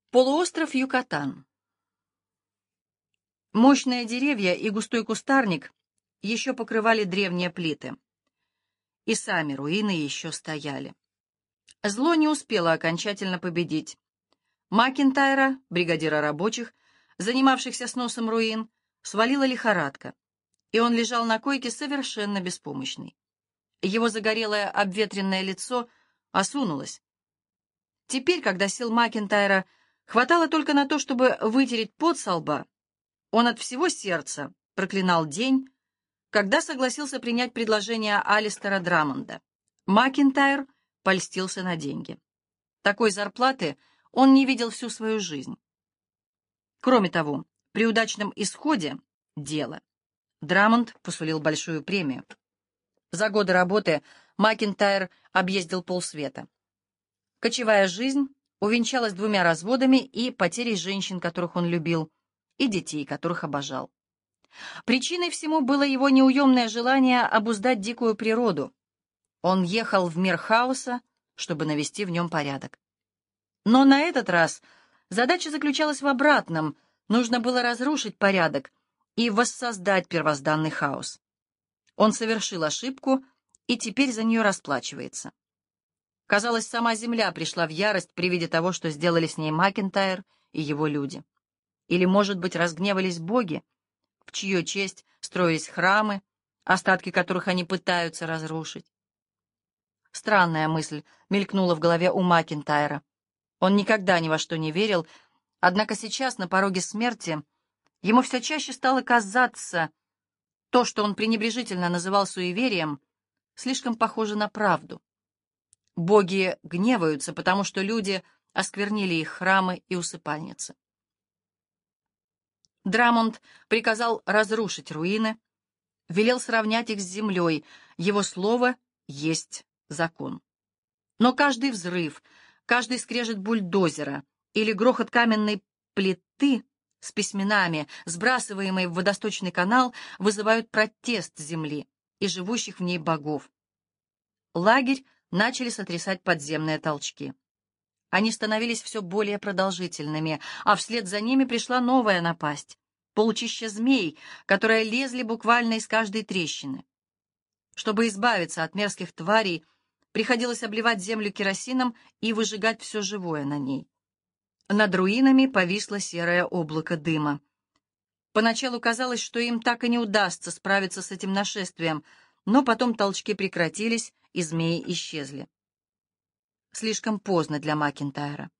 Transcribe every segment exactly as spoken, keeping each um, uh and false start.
Полуостров Юкатан. Мощные деревья и густой кустарник еще покрывали древние плиты. И сами руины еще стояли. Зло не успело окончательно победить. Макинтайра, бригадира рабочих, занимавшихся сносом руин, свалила лихорадка, и он лежал на койке совершенно беспомощный. Его загорелое обветренное лицо осунулось. Теперь, когда сил Макинтайра хватало только на то, чтобы вытереть пот со лба, он от всего сердца проклинал день, когда согласился принять предложение Алистера Драмонда. Макинтайр польстился на деньги. Такой зарплаты он не видел всю свою жизнь. Кроме того, при удачном исходе дела Драмонд посулил большую премию. За годы работы Макинтайр объездил полсвета. Кочевая жизнь увенчалась двумя разводами и потерей женщин, которых он любил, и детей, которых обожал. Причиной всему было его неуемное желание обуздать дикую природу. Он ехал в мир хаоса, чтобы навести в нем порядок. Но на этот раз задача заключалась в обратном. Нужно было разрушить порядок и воссоздать первозданный хаос. Он совершил ошибку и теперь за нее расплачивается. Казалось, сама земля пришла в ярость при виде того, что сделали с ней Макинтайр и его люди. Или, может быть, разгневались боги, в чью честь строились храмы, остатки которых они пытаются разрушить. Странная мысль мелькнула в голове у Макинтайра. Он никогда ни во что не верил, однако сейчас, на пороге смерти, ему все чаще стало казаться, то, что он пренебрежительно называл суеверием, слишком похоже на правду. Боги гневаются, потому что люди осквернили их храмы и усыпальницы. Драмонд приказал разрушить руины, велел сравнять их с землей, его слово есть закон. Но каждый взрыв, каждый скрежет бульдозера или грохот каменной плиты с письменами, сбрасываемые в водосточный канал, вызывают протест земли и живущих в ней богов. Лагерь начали сотрясать подземные толчки. Они становились все более продолжительными, а вслед за ними пришла новая напасть — полчища змей, которые лезли буквально из каждой трещины. Чтобы избавиться от мерзких тварей, приходилось обливать землю керосином и выжигать все живое на ней. Над руинами повисло серое облако дыма. Поначалу казалось, что им так и не удастся справиться с этим нашествием, но потом толчки прекратились, и змеи исчезли. Слишком поздно для Макинтайра.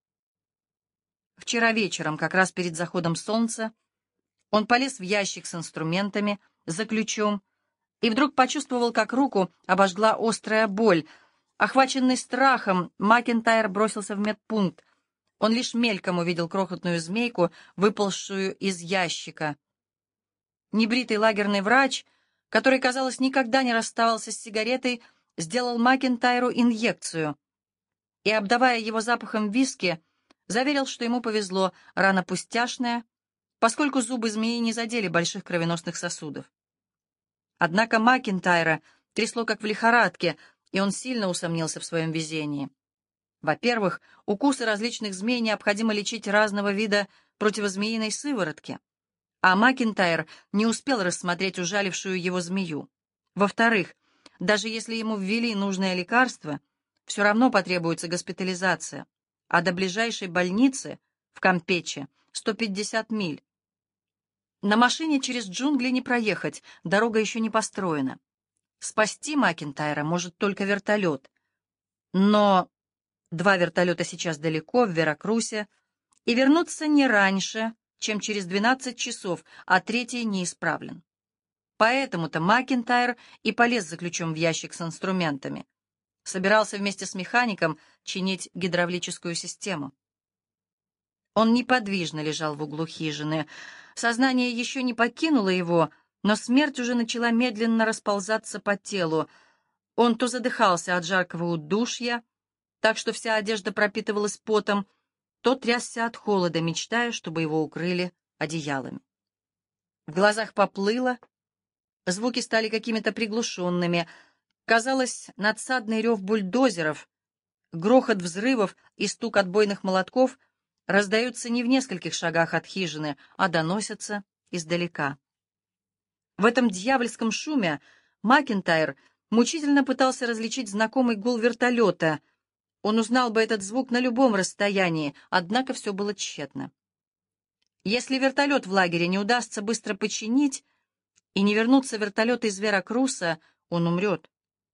Вчера вечером, как раз перед заходом солнца, он полез в ящик с инструментами, за ключом, и вдруг почувствовал, как руку обожгла острая боль. Охваченный страхом, Макинтайр бросился в медпункт. Он лишь мельком увидел крохотную змейку, выползшую из ящика. Небритый лагерный врач, который, казалось, никогда не расставался с сигаретой, сделал Макинтайру инъекцию и, обдавая его запахом виски, заверил, что ему повезло, рана пустяшная, поскольку зубы змеи не задели больших кровеносных сосудов. Однако Макинтайра трясло как в лихорадке, и он сильно усомнился в своем везении. Во-первых, укусы различных змей необходимо лечить разного вида противозмеиной сыворотки, а Макинтайр не успел рассмотреть ужалившую его змею. Во-вторых, даже если ему ввели нужное лекарство, все равно потребуется госпитализация, а до ближайшей больницы в Кампече сто пятьдесят миль. На машине через джунгли не проехать, дорога еще не построена. Спасти Макинтайра может только вертолет. Но два вертолета сейчас далеко, в Веракрусе, и вернуться не раньше, чем через двенадцать часов, а третий неисправлен. Поэтому-то Макинтайр и полез за ключом в ящик с инструментами. Собирался вместе с механиком чинить гидравлическую систему. Он неподвижно лежал в углу хижины. Сознание еще не покинуло его, но смерть уже начала медленно расползаться по телу. Он то задыхался от жаркого удушья, так что вся одежда пропитывалась потом, то трясся от холода, мечтая, чтобы его укрыли одеялами. В глазах поплыло, звуки стали какими-то приглушенными. Казалось, надсадный рев бульдозеров, грохот взрывов и стук отбойных молотков раздаются не в нескольких шагах от хижины, а доносятся издалека. В этом дьявольском шуме Макинтайр мучительно пытался различить знакомый гул вертолета. Он узнал бы этот звук на любом расстоянии, однако все было тщетно. Если вертолет в лагере не удастся быстро починить и не вернутся вертолеты из Веракруса, он умрет.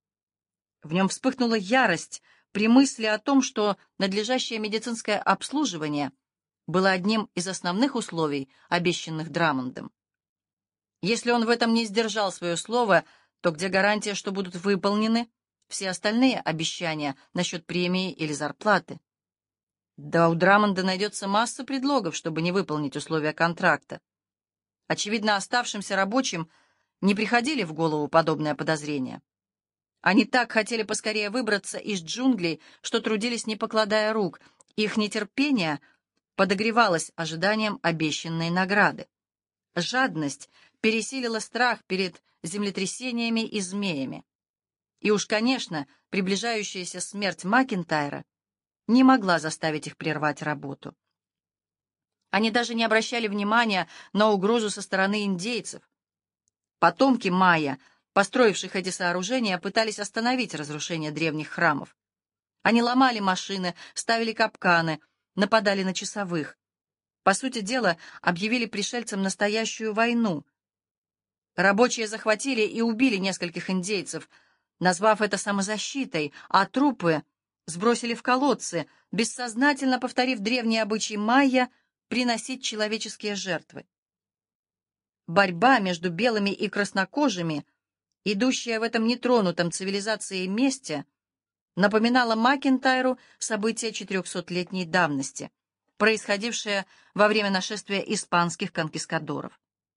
В нем вспыхнула ярость при мысли о том, что надлежащее медицинское обслуживание было одним из основных условий, обещанных Драмондом. Если он в этом не сдержал свое слово, то где гарантия, что будут выполнены все остальные обещания насчет премии или зарплаты? Да у Драмонда найдется масса предлогов, чтобы не выполнить условия контракта. Очевидно, оставшимся рабочим не приходили в голову подобные подозрения. Они так хотели поскорее выбраться из джунглей, что трудились, не покладая рук. Их нетерпение подогревалось ожиданием обещанной награды. Жадность пересилила страх перед землетрясениями и змеями. И уж, конечно, приближающаяся смерть Макинтайра не могла заставить их прервать работу. Они даже не обращали внимания на угрозу со стороны индейцев. Потомки майя, построивших эти сооружения, пытались остановить разрушение древних храмов. Они ломали машины, ставили капканы, нападали на часовых. По сути дела, объявили пришельцам настоящую войну. Рабочие захватили и убили нескольких индейцев, назвав это самозащитой, а трупы сбросили в колодцы, бессознательно повторив древние обычаи майя приносить человеческие жертвы. Борьба между белыми и краснокожими, идущая в этом нетронутом цивилизацией месте, напоминала Макинтайру события четырехсотлетней давности, происходившее во время нашествия испанских конкистадоров.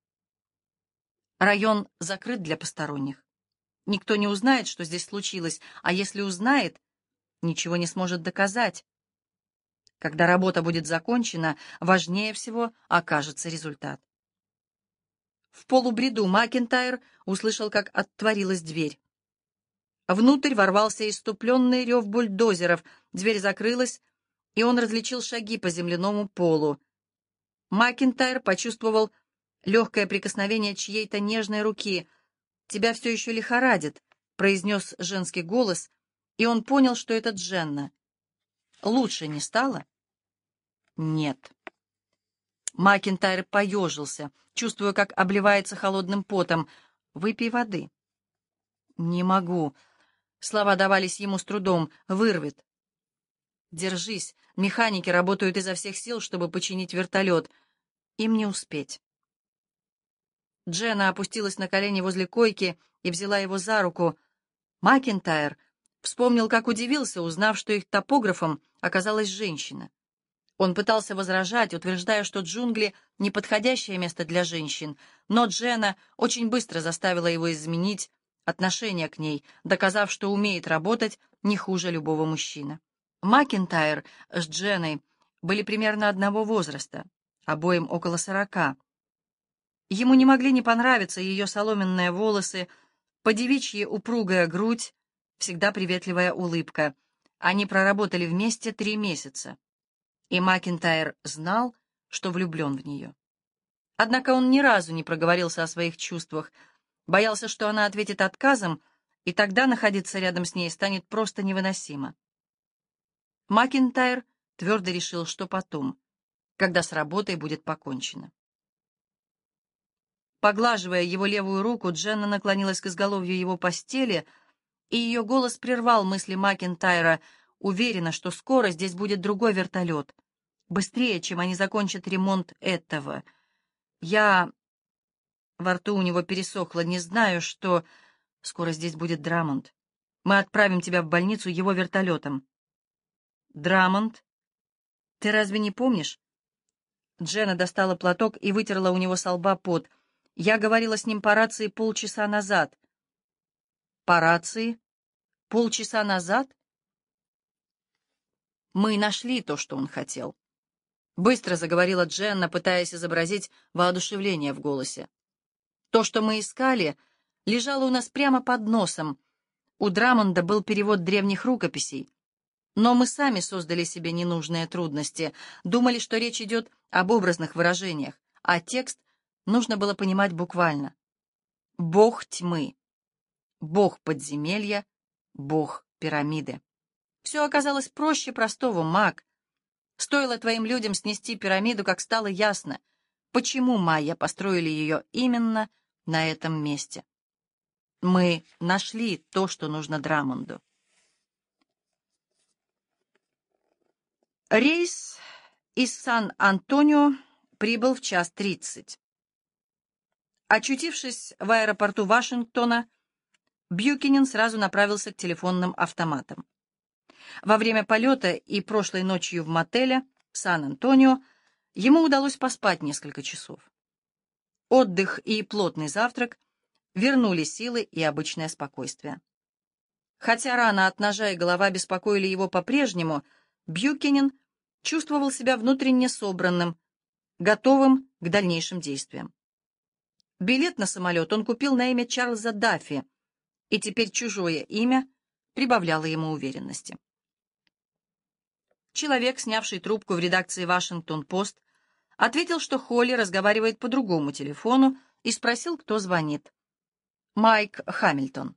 Район закрыт для посторонних. Никто не узнает, что здесь случилось, а если узнает, ничего не сможет доказать. Когда работа будет закончена, важнее всего окажется результат. В полубреду Макинтайр услышал, как отворилась дверь. Внутрь ворвался исступленный рев бульдозеров, дверь закрылась, и он различил шаги по земляному полу. Макинтайр почувствовал легкое прикосновение чьей-то нежной руки. «Тебя все еще лихорадит», — произнес женский голос, и он понял, что это Дженна. «Лучше не стало?» «Нет». Макинтайр поежился, чувствуя, как обливается холодным потом. «Выпей воды». «Не могу». Слова давались ему с трудом. «Вырвет». «Держись. Механики работают изо всех сил, чтобы починить вертолет. Им не успеть». Дженна опустилась на колени возле койки и взяла его за руку. Макинтайр вспомнил, как удивился, узнав, что их топографом оказалась женщина. Он пытался возражать, утверждая, что джунгли — неподходящее место для женщин, но Дженна очень быстро заставила его изменить отношение к ней, доказав, что умеет работать не хуже любого мужчины. Макинтайр с Дженной были примерно одного возраста, обоим около сорока. Ему не могли не понравиться ее соломенные волосы, подевичьи упругая грудь, всегда приветливая улыбка. Они проработали вместе три месяца. И Макинтайр знал, что влюблен в нее. Однако он ни разу не проговорился о своих чувствах, боялся, что она ответит отказом, и тогда находиться рядом с ней станет просто невыносимо. Макинтайр твердо решил, что потом, когда с работой будет покончено. Поглаживая его левую руку, Дженна наклонилась к изголовью его постели, и ее голос прервал мысли Макинтайра, уверена, что скоро здесь будет другой вертолет, быстрее, чем они закончат ремонт этого. Я... Во рту у него пересохло. Не знаю, что... Скоро здесь будет Драмонд. Мы отправим тебя в больницу его вертолетом. Драмонд? Ты разве не помнишь? Дженна достала платок и вытерла у него со лба пот. Я говорила с ним по рации полчаса назад. По рации? Полчаса назад? Мы нашли то, что он хотел. Быстро заговорила Дженна, пытаясь изобразить воодушевление в голосе. То, что мы искали, лежало у нас прямо под носом. У Драмонда был перевод древних рукописей. Но мы сами создали себе ненужные трудности, думали, что речь идет об образных выражениях, а текст нужно было понимать буквально. Бог тьмы, бог подземелья, бог пирамиды. Все оказалось проще простого, маг. Стоило твоим людям снести пирамиду, как стало ясно, почему майя построили ее именно на этом месте. Мы нашли то, что нужно Драмонду. Рейс из Сан-Антонио прибыл в час тридцать. Очутившись в аэропорту Вашингтона, Бьюкенен сразу направился к телефонным автоматам. Во время полета и прошлой ночью в мотеле в Сан-Антонио ему удалось поспать несколько часов. Отдых и плотный завтрак вернули силы и обычное спокойствие. Хотя рана от ножа и голова беспокоили его по-прежнему, Бьюкенен чувствовал себя внутренне собранным, готовым к дальнейшим действиям. Билет на самолет он купил на имя Чарльза Даффи, и теперь чужое имя прибавляло ему уверенности. Человек, снявший трубку в редакции «Вашингтон-Пост», ответил, что Холли разговаривает по другому телефону, и спросил, кто звонит. Майк Хамильтон.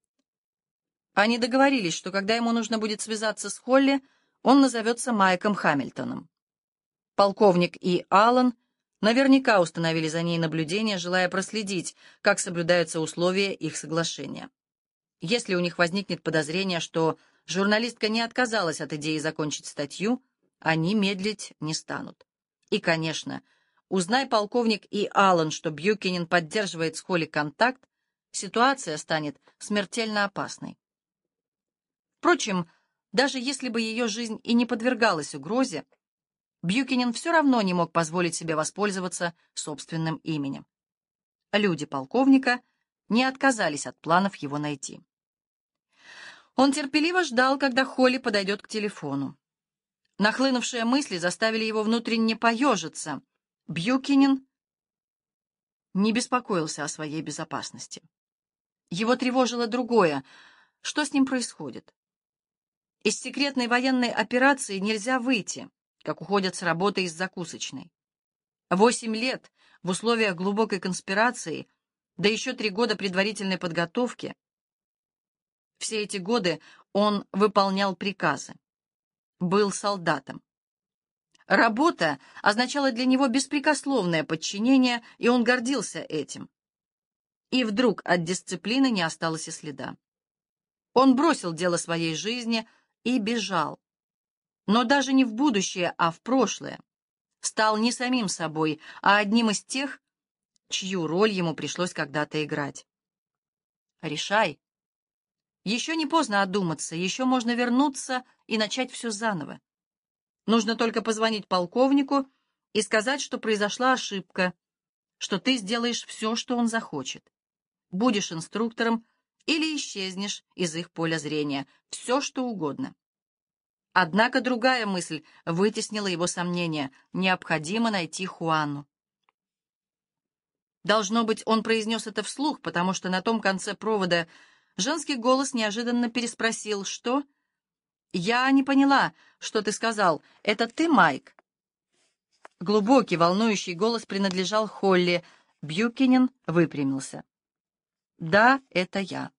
Они договорились, что когда ему нужно будет связаться с Холли, он назовется Майком Хамильтоном. Полковник и Аллан наверняка установили за ней наблюдение, желая проследить, как соблюдаются условия их соглашения. Если у них возникнет подозрение, что журналистка не отказалась от идеи закончить статью, они медлить не станут. И, конечно, узнай полковник и Аллан, что Бьюкенен поддерживает с Холли контакт, ситуация станет смертельно опасной. Впрочем, даже если бы ее жизнь и не подвергалась угрозе, Бьюкенен все равно не мог позволить себе воспользоваться собственным именем. Люди полковника не отказались от планов его найти. Он терпеливо ждал, когда Холли подойдет к телефону. Нахлынувшие мысли заставили его внутренне поежиться. Бьюкенен не беспокоился о своей безопасности. Его тревожило другое. Что с ним происходит? Из секретной военной операции нельзя выйти, как уходят с работы из закусочной. Восемь лет в условиях глубокой конспирации, да еще три года предварительной подготовки. Все эти годы он выполнял приказы, был солдатом. Работа означала для него беспрекословное подчинение, и он гордился этим. И вдруг от дисциплины не осталось и следа. Он бросил дело своей жизни и бежал. Но даже не в будущее, а в прошлое. Стал не самим собой, а одним из тех, чью роль ему пришлось когда-то играть. Решай. Еще не поздно одуматься, еще можно вернуться и начать все заново. Нужно только позвонить полковнику и сказать, что произошла ошибка, что ты сделаешь все, что он захочет. Будешь инструктором или исчезнешь из их поля зрения, все, что угодно. Однако другая мысль вытеснила его сомнения. Необходимо найти Хуану. Должно быть, он произнес это вслух, потому что на том конце провода женский голос неожиданно переспросил: «Что? Я не поняла, что ты сказал. Это ты, Майк?» Глубокий, волнующий голос принадлежал Холли. Бьюкенен выпрямился. «Да, это я».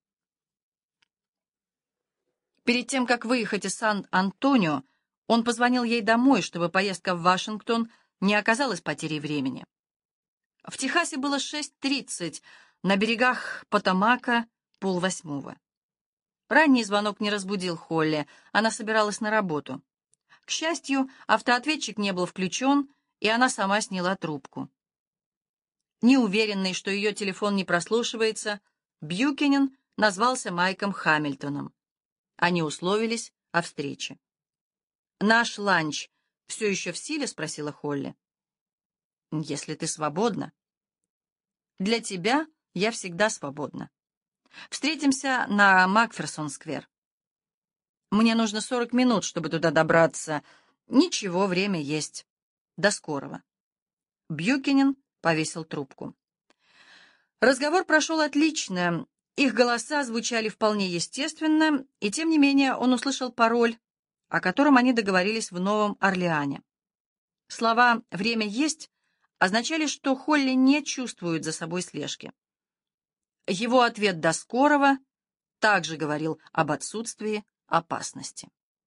Перед тем, как выехать из Сан-Антонио, он позвонил ей домой, чтобы поездка в Вашингтон не оказалась потерей времени. В Техасе было шесть тридцать, на берегах Потомака полвосьмого. Ранний звонок не разбудил Холли, она собиралась на работу. К счастью, автоответчик не был включен, и она сама сняла трубку. Неуверенный, что ее телефон не прослушивается, Бьюкенен назвался Майком Хамильтоном. Они условились о встрече. «Наш ланч все еще в силе?» — спросила Холли. «Если ты свободна». «Для тебя я всегда свободна. Встретимся на Макферсон-сквер. Мне нужно сорок минут, чтобы туда добраться. Ничего, время есть. До скорого». Бьюкенен повесил трубку. Разговор прошел отлично. Их голоса звучали вполне естественно, и тем не менее он услышал пароль о котором они договорились в Новом Орлеане. Слова «время есть» означали, что Холли не чувствует за собой слежки. Его ответ «до скорого» также говорил об отсутствии опасности.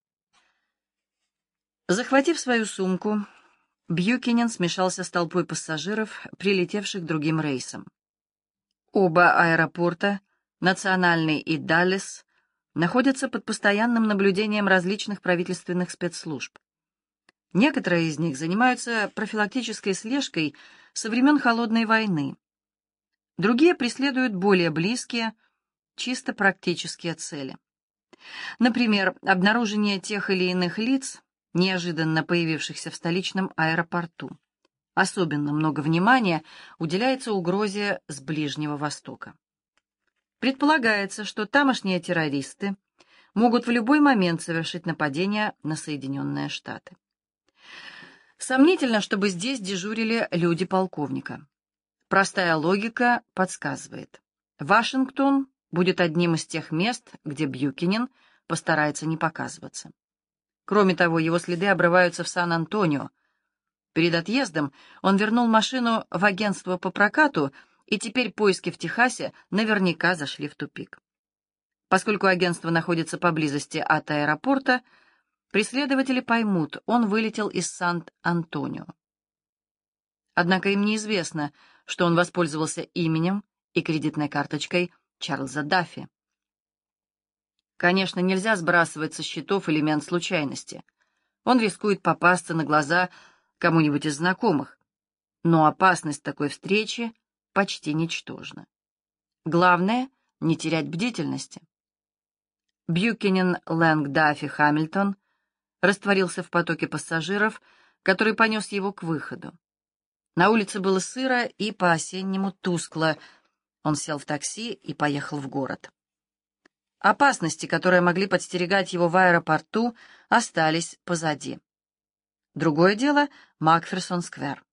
Захватив свою сумку, Бьюкенен смешался с толпой пассажиров, прилетевших другим рейсом. Оба аэропорта, Национальный и Даллес, находятся под постоянным наблюдением различных правительственных спецслужб. Некоторые из них занимаются профилактической слежкой со времен Холодной войны. Другие преследуют более близкие, чисто практические цели. Например, обнаружение тех или иных лиц, неожиданно появившихся в столичном аэропорту. Особенно много внимания уделяется угрозе с Ближнего Востока. Предполагается, что тамошние террористы могут в любой момент совершить нападение на Соединенные Штаты. Сомнительно, чтобы здесь дежурили люди полковника. Простая логика подсказывает: Вашингтон будет одним из тех мест, где Бьюкенен постарается не показываться. Кроме того, его следы обрываются в Сан-Антонио. Перед отъездом он вернул машину в агентство по прокату, и теперь поиски в Техасе наверняка зашли в тупик. Поскольку агентство находится поблизости от аэропорта, преследователи поймут, он вылетел из Сан-Антонио. Однако им неизвестно, что он воспользовался именем и кредитной карточкой Чарльза Даффи. Конечно, нельзя сбрасывать со счетов элемент случайности. Он рискует попасться на глаза кому-нибудь из знакомых, но опасность такой встречи почти ничтожна. Главное — не терять бдительности. Бьюкенен, Лэнг, Даффи, Хамильтон растворился в потоке пассажиров, который понес его к выходу. На улице было сыро и по-осеннему тускло. Он сел в такси и поехал в город. Опасности, которые могли подстерегать его в аэропорту, остались позади. Другое дело — Макферсон-сквер.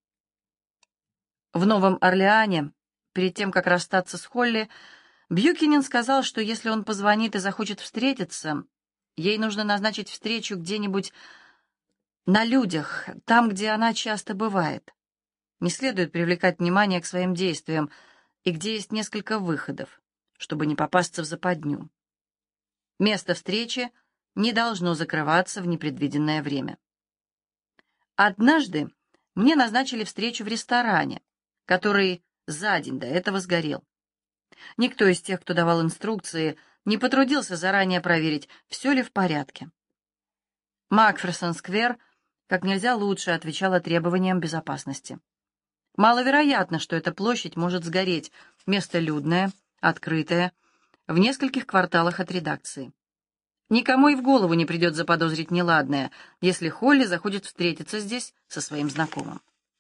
В Новом Орлеане, перед тем, как расстаться с Холли, Бьюкенен сказал, что если он позвонит и захочет встретиться, ей нужно назначить встречу где-нибудь на людях, там, где она часто бывает. Не следует привлекать внимание к своим действиям, и где есть несколько выходов, чтобы не попасться в западню. Место встречи не должно закрываться в непредвиденное время. Однажды мне назначили встречу в ресторане, который за день до этого сгорел. Никто из тех, кто давал инструкции, не потрудился заранее проверить, все ли в порядке. Макферсон-сквер как нельзя лучше отвечала требованиям безопасности. Маловероятно, что эта площадь может сгореть, место людное, открытое, в нескольких кварталах от редакции. Никому и в голову не придет заподозрить неладное, если Холли захочет встретиться здесь со своим знакомым.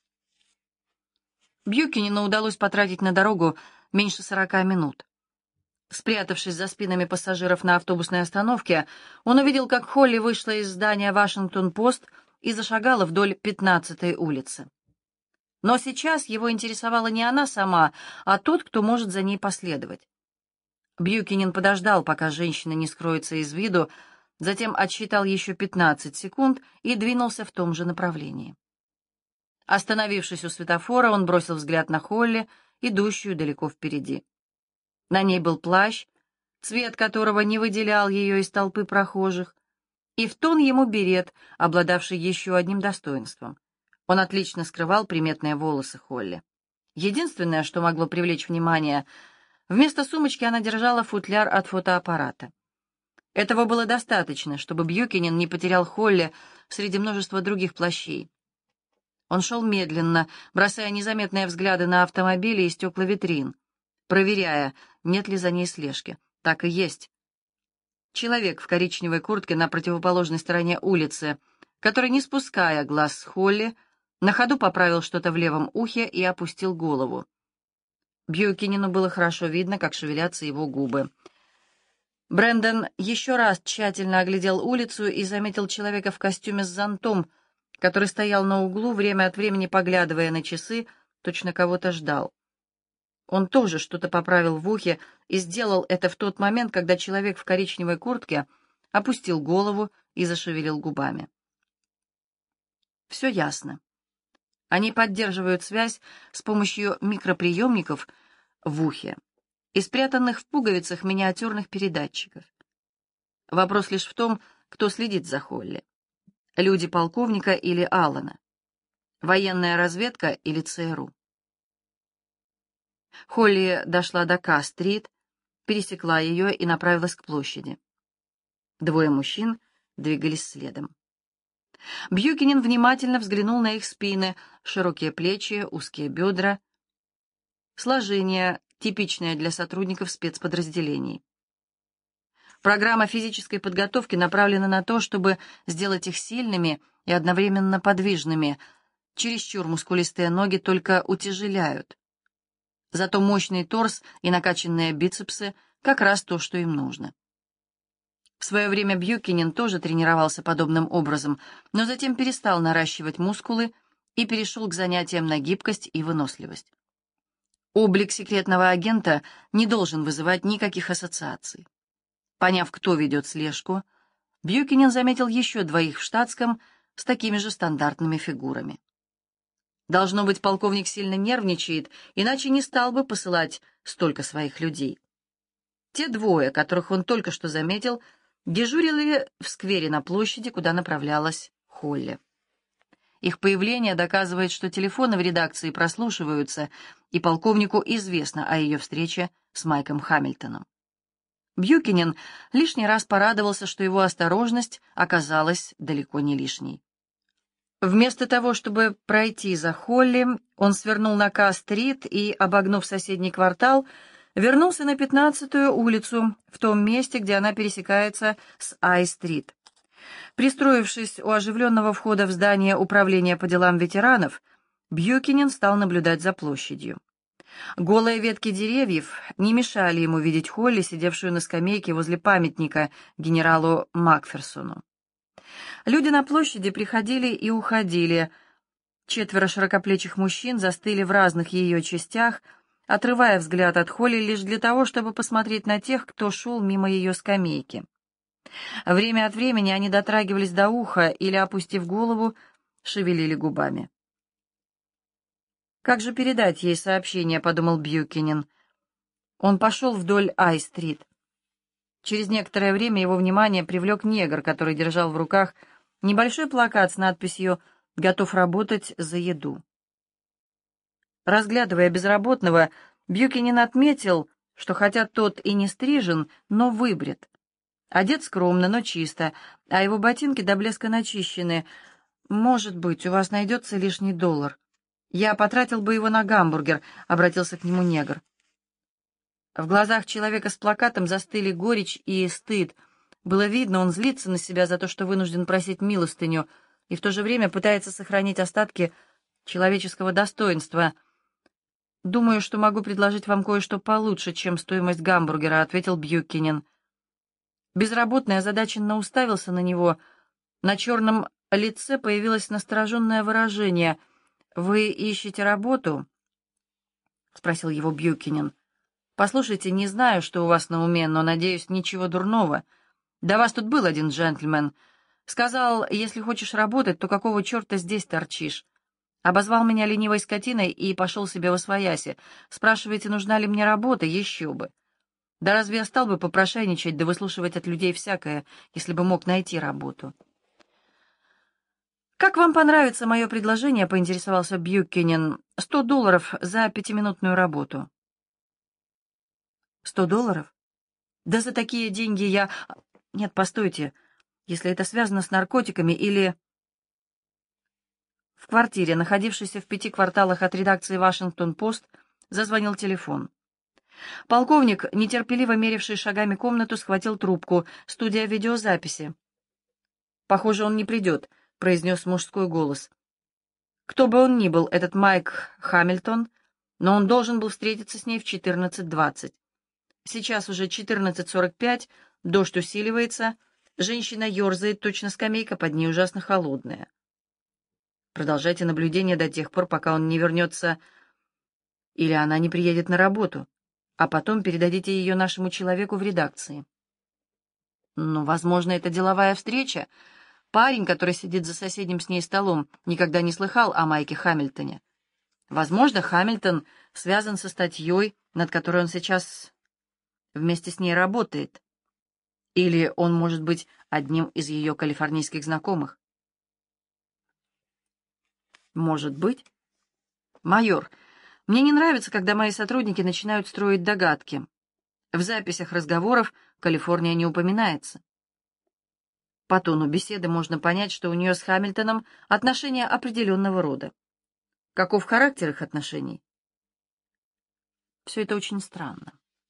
Бьюкенену удалось потратить на дорогу меньше сорока минут. Спрятавшись за спинами пассажиров на автобусной остановке, он увидел, как Холли вышла из здания «Вашингтон-Пост» и зашагала вдоль пятнадцатой улицы. Но сейчас его интересовала не она сама, а тот, кто может за ней последовать. Бьюкенен подождал, пока женщина не скроется из виду, затем отсчитал еще пятнадцать секунд и двинулся в том же направлении. Остановившись у светофора, он бросил взгляд на Холли, идущую далеко впереди. На ней был плащ, цвет которого не выделял ее из толпы прохожих, и в тон ему берет, обладавший еще одним достоинством. Он отлично скрывал приметные волосы Холли. Единственное, что могло привлечь внимание, вместо сумочки она держала футляр от фотоаппарата. Этого было достаточно, чтобы Бьюкенен не потерял Холли среди множества других плащей. Он шел медленно, бросая незаметные взгляды на автомобили и стекла витрин, проверяя, нет ли за ней слежки. Так и есть. Человек в коричневой куртке на противоположной стороне улицы, который, не спуская глаз с Холли, на ходу поправил что-то в левом ухе и опустил голову. Бьюкенену было хорошо видно, как шевелятся его губы. Брэндон еще раз тщательно оглядел улицу и заметил человека в костюме с зонтом, который стоял на углу, время от времени поглядывая на часы, точно кого-то ждал. Он тоже что-то поправил в ухе и сделал это в тот момент, когда человек в коричневой куртке опустил голову и зашевелил губами. Все ясно. Они поддерживают связь с помощью микроприемников в ухе и спрятанных в пуговицах миниатюрных передатчиков. Вопрос лишь в том, кто следит за Холли. Люди полковника или Аллана. Военная разведка или ЦРУ. Холли дошла до К-стрит, пересекла ее и направилась к площади. Двое мужчин двигались следом. Бьюкинен внимательно взглянул на их спины, широкие плечи, узкие бедра, сложение, типичное для сотрудников спецподразделений. Программа физической подготовки направлена на то, чтобы сделать их сильными и одновременно подвижными. Чересчур мускулистые ноги только утяжеляют. Зато мощный торс и накачанные бицепсы — как раз то, что им нужно. В свое время Бьюкинен тоже тренировался подобным образом, но затем перестал наращивать мускулы и перешел к занятиям на гибкость и выносливость. Облик секретного агента не должен вызывать никаких ассоциаций. Поняв, кто ведет слежку, Бьюкинен заметил еще двоих в штатском с такими же стандартными фигурами. Должно быть, полковник сильно нервничает, иначе не стал бы посылать столько своих людей. Те двое, которых он только что заметил, дежурили в сквере на площади, куда направлялась Холли. Их появление доказывает, что телефоны в редакции прослушиваются, и полковнику известно о ее встрече с Майком Хамильтоном. Бьюкинен лишний раз порадовался, что его осторожность оказалась далеко не лишней. Вместо того, чтобы пройти за Холли, он свернул на К-стрит и, обогнув соседний квартал, вернулся на пятнадцатую улицу, в том месте, где она пересекается с Ай-стрит. Пристроившись у оживленного входа в здание Управления по делам ветеранов, Бьюкинен стал наблюдать за площадью. Голые ветки деревьев не мешали ему видеть Холли, сидевшую на скамейке возле памятника генералу Макферсону. Люди на площади приходили и уходили. Четверо широкоплечих мужчин застыли в разных ее частях, отрывая взгляд от Холли лишь для того, чтобы посмотреть на тех, кто шел мимо ее скамейки. Время от времени они дотрагивались до уха или, опустив голову, шевелили губами. «Как же передать ей сообщение?» — подумал Бьюкинен. Он пошел вдоль Ай-стрит. Через некоторое время его внимание привлек негр, который держал в руках небольшой плакат с надписью «Готов работать за еду». Разглядывая безработного, Бьюкинен отметил, что хотя тот и не стрижен, но выбрит. Одет скромно, но чисто, а его ботинки до блеска начищены. «Может быть, у вас найдется лишний доллар. Я потратил бы его на гамбургер», — обратился к нему негр. В глазах человека с плакатом застыли горечь и стыд. Было видно, он злится на себя за то, что вынужден просить милостыню, и в то же время пытается сохранить остатки человеческого достоинства. «Думаю, что могу предложить вам кое-что получше, чем стоимость гамбургера», — ответил Бьюкинен. Безработный озадаченно уставился на него. На черном лице появилось настороженное выражение. «Вы ищете работу?» — спросил его Бьюкинен. «Послушайте, не знаю, что у вас на уме, но, надеюсь, ничего дурного. До вас тут был один джентльмен. Сказал, если хочешь работать, то какого черта здесь торчишь? Обозвал меня ленивой скотиной и пошел себе восвояси. Спрашиваете, нужна ли мне работа? Еще бы. Да разве я стал бы попрошайничать да выслушивать от людей всякое, если бы мог найти работу?» «Как вам понравится мое предложение?» — поинтересовался Бьюкинен. «Сто долларов за пятиминутную работу». «Сто долларов? Да за такие деньги я...» «Нет, постойте, если это связано с наркотиками или...» В квартире, находившейся в пяти кварталах от редакции «Вашингтон-Пост», зазвонил телефон. Полковник, нетерпеливо меривший шагами комнату, схватил трубку. «Студия видеозаписи». «Похоже, он не придет», — произнес мужской голос. Кто бы он ни был, этот Майк Хамильтон, но он должен был встретиться с ней в четырнадцать двадцать. Сейчас уже четырнадцать сорок пять, дождь усиливается, женщина ерзает, точно скамейка под ней ужасно холодная. Продолжайте наблюдение до тех пор, пока он не вернется или она не приедет на работу, а потом передадите ее нашему человеку в редакции. Ну, возможно, это деловая встреча. Парень, который сидит за соседним с ней столом, никогда не слыхал о Майке Хамильтоне. Возможно, Хамильтон связан со статьей, над которой он сейчас вместе с ней работает. Или он может быть одним из ее калифорнийских знакомых. Может быть. Майор, мне не нравится, когда мои сотрудники начинают строить догадки. В записях разговоров Калифорния не упоминается. По тону беседы можно понять, что у нее с Хамильтоном отношения определенного рода. Каков характер их отношений? Все это очень странно.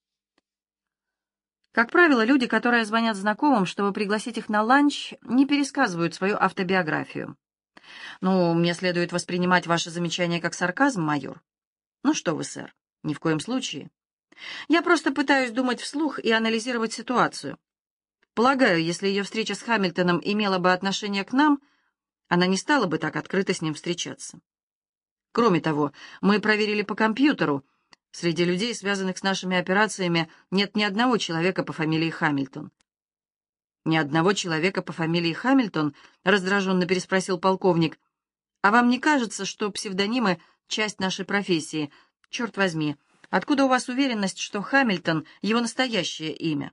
Как правило, люди, которые звонят знакомым, чтобы пригласить их на ланч, не пересказывают свою автобиографию. Ну, мне следует воспринимать ваше замечание как сарказм, майор. Ну что вы, сэр, ни в коем случае. Я просто пытаюсь думать вслух и анализировать ситуацию. Полагаю, если ее встреча с Хамильтоном имела бы отношение к нам, она не стала бы так открыто с ним встречаться. Кроме того, мы проверили по компьютеру. Среди людей, связанных с нашими операциями, нет ни одного человека по фамилии Хамильтон. «Ни одного человека по фамилии Хамильтон?» — раздраженно переспросил полковник. «А вам не кажется, что псевдонимы — часть нашей профессии? Черт возьми, откуда у вас уверенность, что Хамильтон — его настоящее имя?»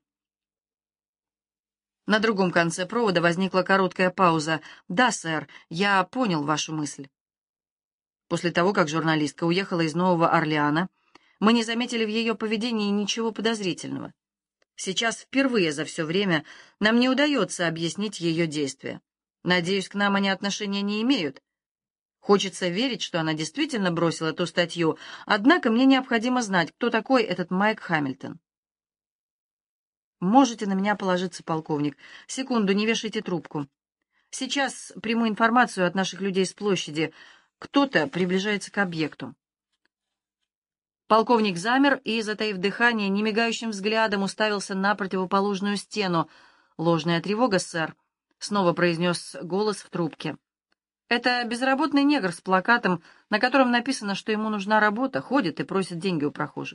На другом конце провода возникла короткая пауза. «Да, сэр, я понял вашу мысль». После того, как журналистка уехала из Нового Орлеана, мы не заметили в ее поведении ничего подозрительного. Сейчас впервые за все время нам не удается объяснить ее действия. Надеюсь, к нам они отношения не имеют. Хочется верить, что она действительно бросила ту статью, однако мне необходимо знать, кто такой этот Майк Хамильтон. Можете на меня положиться, полковник. Секунду, не вешайте трубку. Сейчас приму информацию от наших людей с площади. Кто-то приближается к объекту. Полковник замер и, затаив дыхание, немигающим взглядом уставился на противоположную стену. «Ложная тревога, сэр», — снова произнес голос в трубке. «Это безработный негр с плакатом, на котором написано, что ему нужна работа, ходит и просит деньги у прохожих».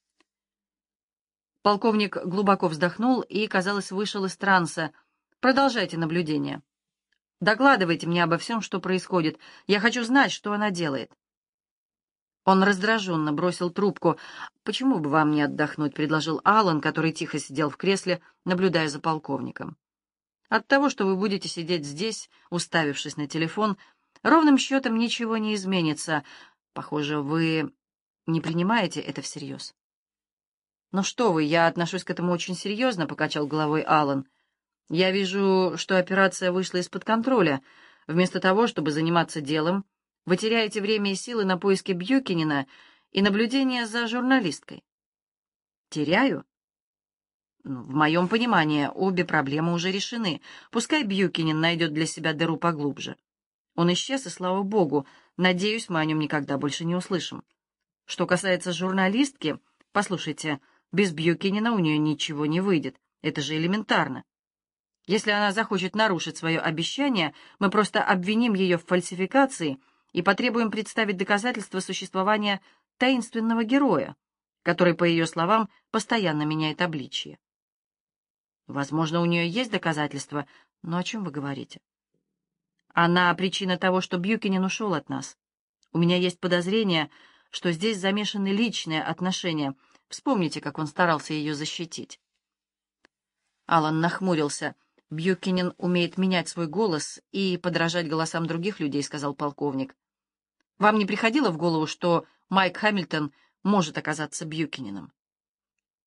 Полковник глубоко вздохнул и, казалось, вышел из транса. «Продолжайте наблюдение. Докладывайте мне обо всем, что происходит. Я хочу знать, что она делает». Он раздраженно бросил трубку. «Почему бы вам не отдохнуть?» — предложил Аллан, который тихо сидел в кресле, наблюдая за полковником. «От того, что вы будете сидеть здесь, уставившись на телефон, ровным счетом ничего не изменится. Похоже, вы не принимаете это всерьез». «Ну что вы, я отношусь к этому очень серьезно», — покачал головой Аллан. «Я вижу, что операция вышла из-под контроля. Вместо того, чтобы заниматься делом, вы теряете время и силы на поиски Бьюкинена и наблюдение за журналисткой». «Теряю?» Ну, в моем понимании, обе проблемы уже решены. Пускай Бьюкинен найдет для себя дыру поглубже. Он исчез, и слава богу, надеюсь, мы о нем никогда больше не услышим. Что касается журналистки, послушайте, без Бьюкинена у нее ничего не выйдет. Это же элементарно. Если она захочет нарушить свое обещание, мы просто обвиним ее в фальсификации и потребуем представить доказательства существования таинственного героя, который, по ее словам, постоянно меняет обличие. Возможно, у нее есть доказательства, но о чем вы говорите? Она причина того, что Бьюкинен ушел от нас. У меня есть подозрение, что здесь замешаны личные отношения. Вспомните, как он старался ее защитить. Аллан нахмурился. «Бьюкинен умеет менять свой голос и подражать голосам других людей», — сказал полковник. «Вам не приходило в голову, что Майк Хамильтон может оказаться Бьюкиненом?»